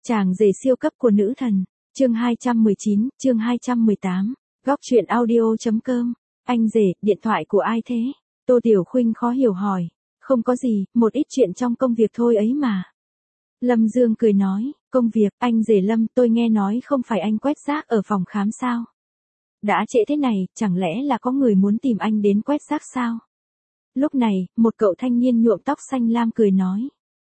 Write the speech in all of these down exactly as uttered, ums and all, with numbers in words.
Chàng rể siêu cấp của nữ thần, chương hai trăm mười chín, chương hai trăm mười tám, góc truyện audio.com, anh rể, điện thoại của ai thế? Tô Tiểu Khuynh khó hiểu hỏi, không có gì, một ít chuyện trong công việc thôi ấy mà. Lâm Dương cười nói, công việc, anh rể Lâm, tôi nghe nói không phải anh quét rác ở phòng khám sao? Đã trễ thế này, chẳng lẽ là có người muốn tìm anh đến quét rác sao? Lúc này, một cậu thanh niên nhuộm tóc xanh lam cười nói.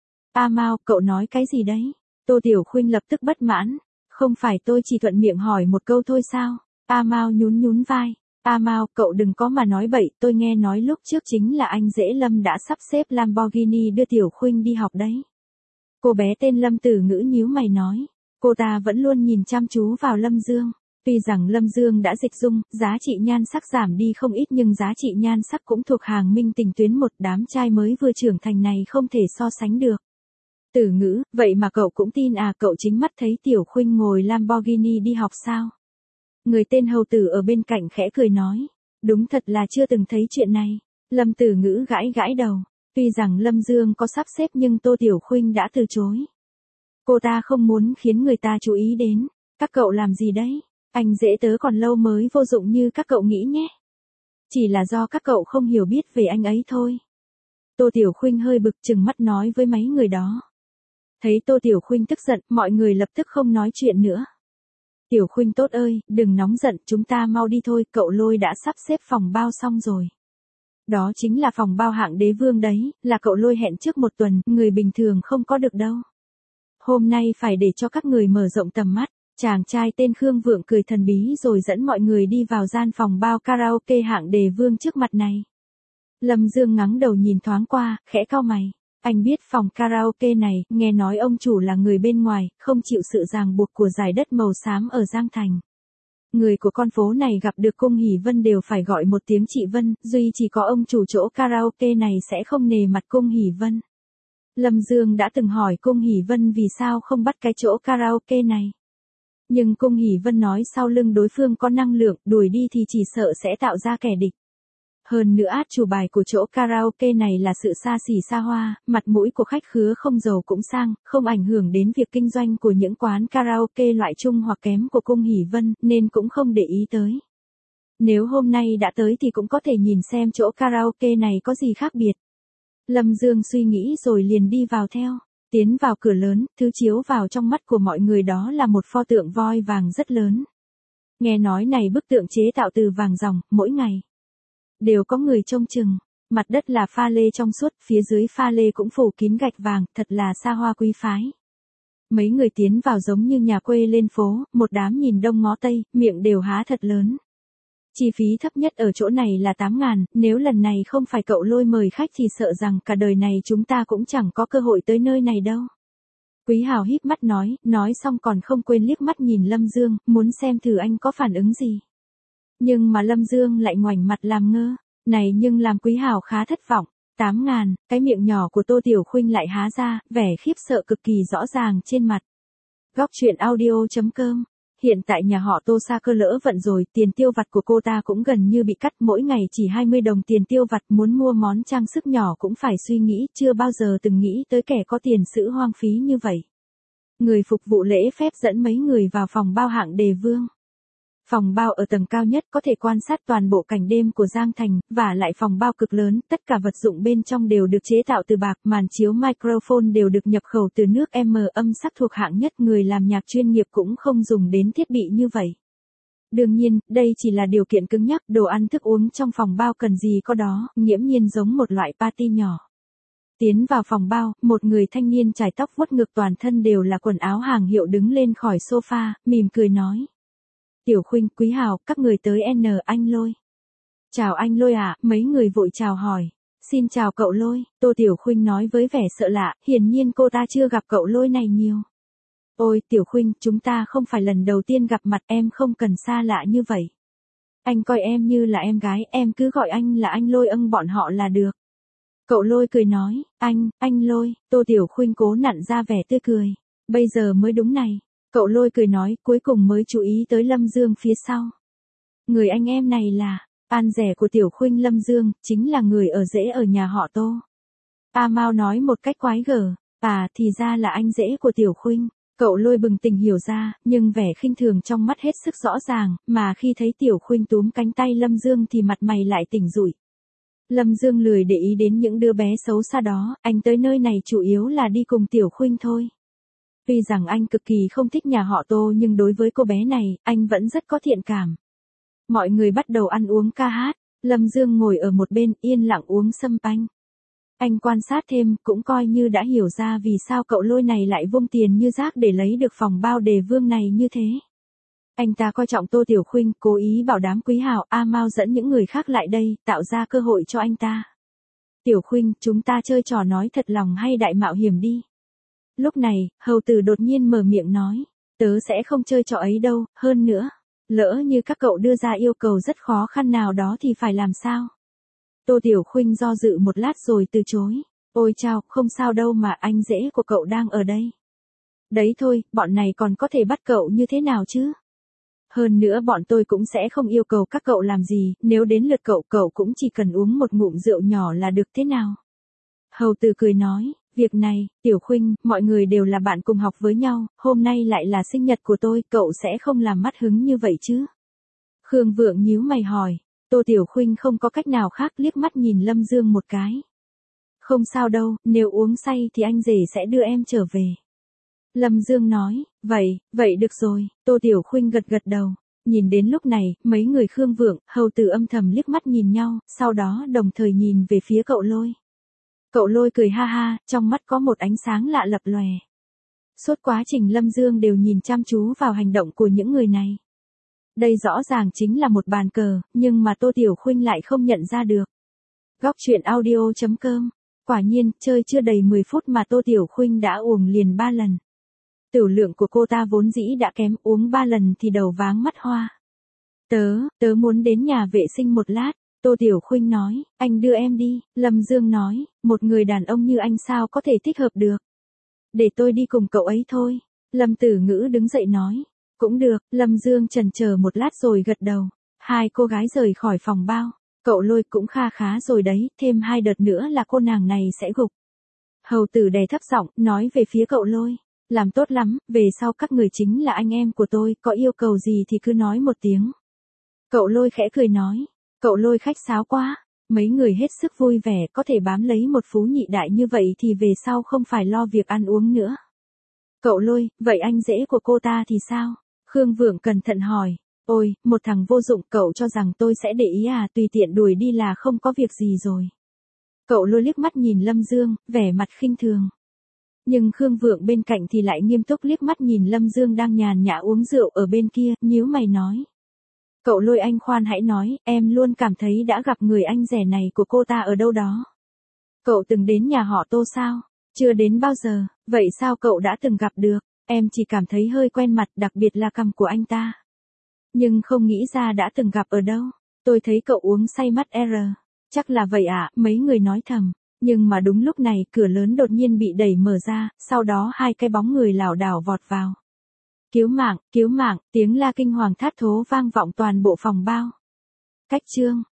A Mao, cậu nói cái gì đấy? Tô Tiểu Khuynh lập tức bất mãn, không phải tôi chỉ thuận miệng hỏi một câu thôi sao? A Mao nhún nhún vai, A Mao, cậu đừng có mà nói bậy, tôi nghe nói lúc trước chính là anh rể Lâm đã sắp xếp Lamborghini đưa Tiểu Khuynh đi học đấy. Cô bé tên Lâm Tử Ngữ nhíu mày nói, cô ta vẫn luôn nhìn chăm chú vào Lâm Dương. Tuy rằng Lâm Dương đã dịch dung, giá trị nhan sắc giảm đi không ít nhưng giá trị nhan sắc cũng thuộc hàng minh tình tuyến, một đám trai mới vừa trưởng thành này không thể so sánh được. Tử Ngữ, vậy mà cậu cũng tin à? Cậu chính mắt thấy Tiểu Khuynh ngồi Lamborghini đi học sao? Người tên hầu tử ở bên cạnh khẽ cười nói, đúng thật là chưa từng thấy chuyện này. Lâm Tử Ngữ gãi gãi đầu, tuy rằng Lâm Dương có sắp xếp nhưng Tô Tiểu Khuynh đã từ chối. Cô ta không muốn khiến người ta chú ý đến. Các cậu làm gì đấy? Anh rể tớ còn lâu mới vô dụng như các cậu nghĩ nhé. Chỉ là do các cậu không hiểu biết về anh ấy thôi. Tô Tiểu Khuynh hơi bực chừng mắt nói với mấy người đó. Thấy Tô Tiểu Khuynh tức giận, mọi người lập tức không nói chuyện nữa. Tiểu Khuynh tốt ơi, đừng nóng giận, chúng ta mau đi thôi, cậu Lôi đã sắp xếp phòng bao xong rồi. Đó chính là phòng bao hạng đế vương đấy, là cậu Lôi hẹn trước một tuần, người bình thường không có được đâu. Hôm nay phải để cho các người mở rộng tầm mắt. Chàng trai tên Khương Vượng cười thần bí rồi dẫn mọi người đi vào gian phòng bao karaoke hạng đế vương trước mặt này. Lâm Dương ngắng đầu nhìn thoáng qua, khẽ cau mày. Anh biết phòng karaoke này, nghe nói ông chủ là người bên ngoài, không chịu sự ràng buộc của dải đất màu xám ở Giang Thành. Người của con phố này gặp được Cung Hỷ Vân đều phải gọi một tiếng chị Vân, duy chỉ có ông chủ chỗ karaoke này sẽ không nề mặt Cung Hỷ Vân. Lâm Dương đã từng hỏi Cung Hỷ Vân vì sao không bắt cái chỗ karaoke này. Nhưng Cung Hỷ Vân nói sau lưng đối phương có năng lượng, đuổi đi thì chỉ sợ sẽ tạo ra kẻ địch. Hơn nữa át chủ bài của chỗ karaoke này là sự xa xỉ xa hoa, mặt mũi của khách khứa không giàu cũng sang, không ảnh hưởng đến việc kinh doanh của những quán karaoke loại trung hoặc kém của Cung Hỷ Vân, nên cũng không để ý tới. Nếu hôm nay đã tới thì cũng có thể nhìn xem chỗ karaoke này có gì khác biệt. Lâm Dương suy nghĩ rồi liền đi vào theo. Tiến vào cửa lớn, thứ chiếu vào trong mắt của mọi người đó là một pho tượng voi vàng rất lớn. Nghe nói này bức tượng chế tạo từ vàng ròng, mỗi ngày đều có người trông chừng. Mặt đất là pha lê trong suốt, phía dưới pha lê cũng phủ kín gạch vàng, thật là xa hoa quý phái. Mấy người tiến vào giống như nhà quê lên phố, một đám nhìn đông ngó tây, miệng đều há thật lớn. Chi phí thấp nhất ở chỗ này là tám ngàn, nếu lần này không phải cậu Lôi mời khách thì sợ rằng cả đời này chúng ta cũng chẳng có cơ hội tới nơi này đâu. Quý Hào híp mắt nói, nói xong còn không quên liếc mắt nhìn Lâm Dương, muốn xem thử anh có phản ứng gì. Nhưng mà Lâm Dương lại ngoảnh mặt làm ngơ, này nhưng làm Quý Hào khá thất vọng, tám ngàn, cái miệng nhỏ của Tô Tiểu Khuynh lại há ra, vẻ khiếp sợ cực kỳ rõ ràng trên mặt. Góc truyện audio.com. Hiện tại nhà họ Tô Sa Cơ lỡ vận rồi, tiền tiêu vặt của cô ta cũng gần như bị cắt, mỗi ngày chỉ hai mươi đồng tiền tiêu vặt, muốn mua món trang sức nhỏ cũng phải suy nghĩ, chưa bao giờ từng nghĩ tới kẻ có tiền sử hoang phí như vậy. Người phục vụ lễ phép dẫn mấy người vào phòng bao hạng đế vương. Phòng bao ở tầng cao nhất có thể quan sát toàn bộ cảnh đêm của Giang Thành, và lại phòng bao cực lớn, tất cả vật dụng bên trong đều được chế tạo từ bạc, màn chiếu microphone đều được nhập khẩu từ nước M, âm sắc thuộc hạng nhất, người làm nhạc chuyên nghiệp cũng không dùng đến thiết bị như vậy. Đương nhiên, đây chỉ là điều kiện cứng nhắc, đồ ăn thức uống trong phòng bao cần gì có đó, nghiễm nhiên giống một loại party nhỏ. Tiến vào phòng bao, một người thanh niên chải tóc vuốt ngược toàn thân đều là quần áo hàng hiệu đứng lên khỏi sofa, mỉm cười nói. Tiểu Khuynh, Quý Hào, các người tới N, anh Lôi. Chào anh Lôi ạ, à, mấy người vội chào hỏi. Xin chào cậu Lôi, Tô Tiểu Khuynh nói với vẻ sợ lạ, hiển nhiên cô ta chưa gặp cậu Lôi này nhiều. Ôi, Tiểu Khuynh, chúng ta không phải lần đầu tiên gặp mặt, em không cần xa lạ như vậy. Anh coi em như là em gái, em cứ gọi anh là anh Lôi ưng bọn họ là được. Cậu Lôi cười nói, anh, anh Lôi, Tô Tiểu Khuynh cố nặn ra vẻ tươi cười. Bây giờ mới đúng này. Cậu Lôi cười nói, cuối cùng mới chú ý tới Lâm Dương phía sau. Người anh em này là, an rể của Tiểu Khuynh. Lâm Dương, chính là người ở rễ ở nhà họ Tô. A Mao nói một cách quái gở, à thì ra là anh rể của Tiểu Khuynh. Cậu Lôi bừng tỉnh hiểu ra, nhưng vẻ khinh thường trong mắt hết sức rõ ràng, mà khi thấy Tiểu Khuynh túm cánh tay Lâm Dương thì mặt mày lại tỉnh rụi. Lâm Dương lười để ý đến những đứa bé xấu xa đó, anh tới nơi này chủ yếu là đi cùng Tiểu Khuynh thôi. Tuy rằng anh cực kỳ không thích nhà họ Tô nhưng đối với cô bé này, anh vẫn rất có thiện cảm. Mọi người bắt đầu ăn uống ca hát, Lâm Dương ngồi ở một bên yên lặng uống sâm panh. Anh quan sát thêm, cũng coi như đã hiểu ra vì sao cậu Lôi này lại vung tiền như rác để lấy được phòng bao đề vương này như thế. Anh ta coi trọng Tô Tiểu Khuynh, cố ý bảo đám Quý Hào, A Mao dẫn những người khác lại đây, tạo ra cơ hội cho anh ta. Tiểu Khuynh, chúng ta chơi trò nói thật lòng hay đại mạo hiểm đi. Lúc này, hầu tử đột nhiên mở miệng nói, tớ sẽ không chơi trò ấy đâu, hơn nữa. Lỡ như các cậu đưa ra yêu cầu rất khó khăn nào đó thì phải làm sao? Tô Tiểu Khuynh do dự một lát rồi từ chối. Ôi chao, không sao đâu mà anh rể của cậu đang ở đây. Đấy thôi, bọn này còn có thể bắt cậu như thế nào chứ? Hơn nữa bọn tôi cũng sẽ không yêu cầu các cậu làm gì, nếu đến lượt cậu cậu cũng chỉ cần uống một ngụm rượu nhỏ là được thế nào? Hầu tử cười nói, việc này, Tiểu Khuynh, mọi người đều là bạn cùng học với nhau, hôm nay lại là sinh nhật của tôi, cậu sẽ không làm mất hứng như vậy chứ? Khương Vượng nhíu mày hỏi, Tô Tiểu Khuynh không có cách nào khác liếc mắt nhìn Lâm Dương một cái. Không sao đâu, nếu uống say thì anh rể sẽ đưa em trở về. Lâm Dương nói, vậy, vậy được rồi, Tô Tiểu Khuynh gật gật đầu. Nhìn đến lúc này, mấy người Khương Vượng, hầu tử âm thầm liếc mắt nhìn nhau, sau đó đồng thời nhìn về phía cậu Lôi. Cậu Lôi cười ha ha, trong mắt có một ánh sáng lạ lập lòe. Suốt quá trình Lâm Dương đều nhìn chăm chú vào hành động của những người này. Đây rõ ràng chính là một bàn cờ, nhưng mà Tô Tiểu Khuynh lại không nhận ra được. Góc truyện audio chấm com. Quả nhiên, chơi chưa đầy mười phút mà Tô Tiểu Khuynh đã uống liền ba lần. Tửu lượng của cô ta vốn dĩ đã kém, uống ba lần thì đầu váng mắt hoa. Tớ, tớ muốn đến nhà vệ sinh một lát. Tô Tiểu Khuynh nói, anh đưa em đi. Lâm Dương nói, một người đàn ông như anh sao có thể thích hợp được. Để tôi đi cùng cậu ấy thôi. Lâm Tử Ngữ đứng dậy nói. Cũng được, Lâm Dương chần chờ một lát rồi gật đầu. Hai cô gái rời khỏi phòng bao. Cậu Lôi cũng kha khá rồi đấy, thêm hai đợt nữa là cô nàng này sẽ gục. Hầu tử đè thấp giọng, nói về phía cậu Lôi. Làm tốt lắm, về sau các người chính là anh em của tôi, có yêu cầu gì thì cứ nói một tiếng. Cậu Lôi khẽ cười nói. Cậu Lôi khách sáo quá. Mấy người hết sức vui vẻ, có thể bám lấy một phú nhị đại như vậy thì về sau không phải lo việc ăn uống nữa. Cậu Lôi, vậy anh rể của cô ta thì sao? Khương Vượng cẩn thận hỏi. Ôi, một thằng vô dụng, cậu cho rằng tôi sẽ để ý à, tùy tiện đuổi đi là không có việc gì rồi. Cậu Lôi liếc mắt nhìn Lâm Dương, vẻ mặt khinh thường. Nhưng Khương Vượng bên cạnh thì lại nghiêm túc liếc mắt nhìn Lâm Dương đang nhàn nhã uống rượu ở bên kia, nhíu mày nói. Cậu Lôi anh khoan hãy nói, em luôn cảm thấy đã gặp người anh rể này của cô ta ở đâu đó. Cậu từng đến nhà họ Tô sao? Chưa đến bao giờ, vậy sao cậu đã từng gặp được? Em chỉ cảm thấy hơi quen mặt, đặc biệt là cằm của anh ta. Nhưng không nghĩ ra đã từng gặp ở đâu. Tôi thấy cậu uống say mắt R. Chắc là vậy ạ, à, mấy người nói thầm. Nhưng mà đúng lúc này cửa lớn đột nhiên bị đẩy mở ra, sau đó hai cái bóng người lảo đảo vọt vào. Cứu mạng, cứu mạng, tiếng la kinh hoàng thát thố vang vọng toàn bộ phòng bao. Cách chương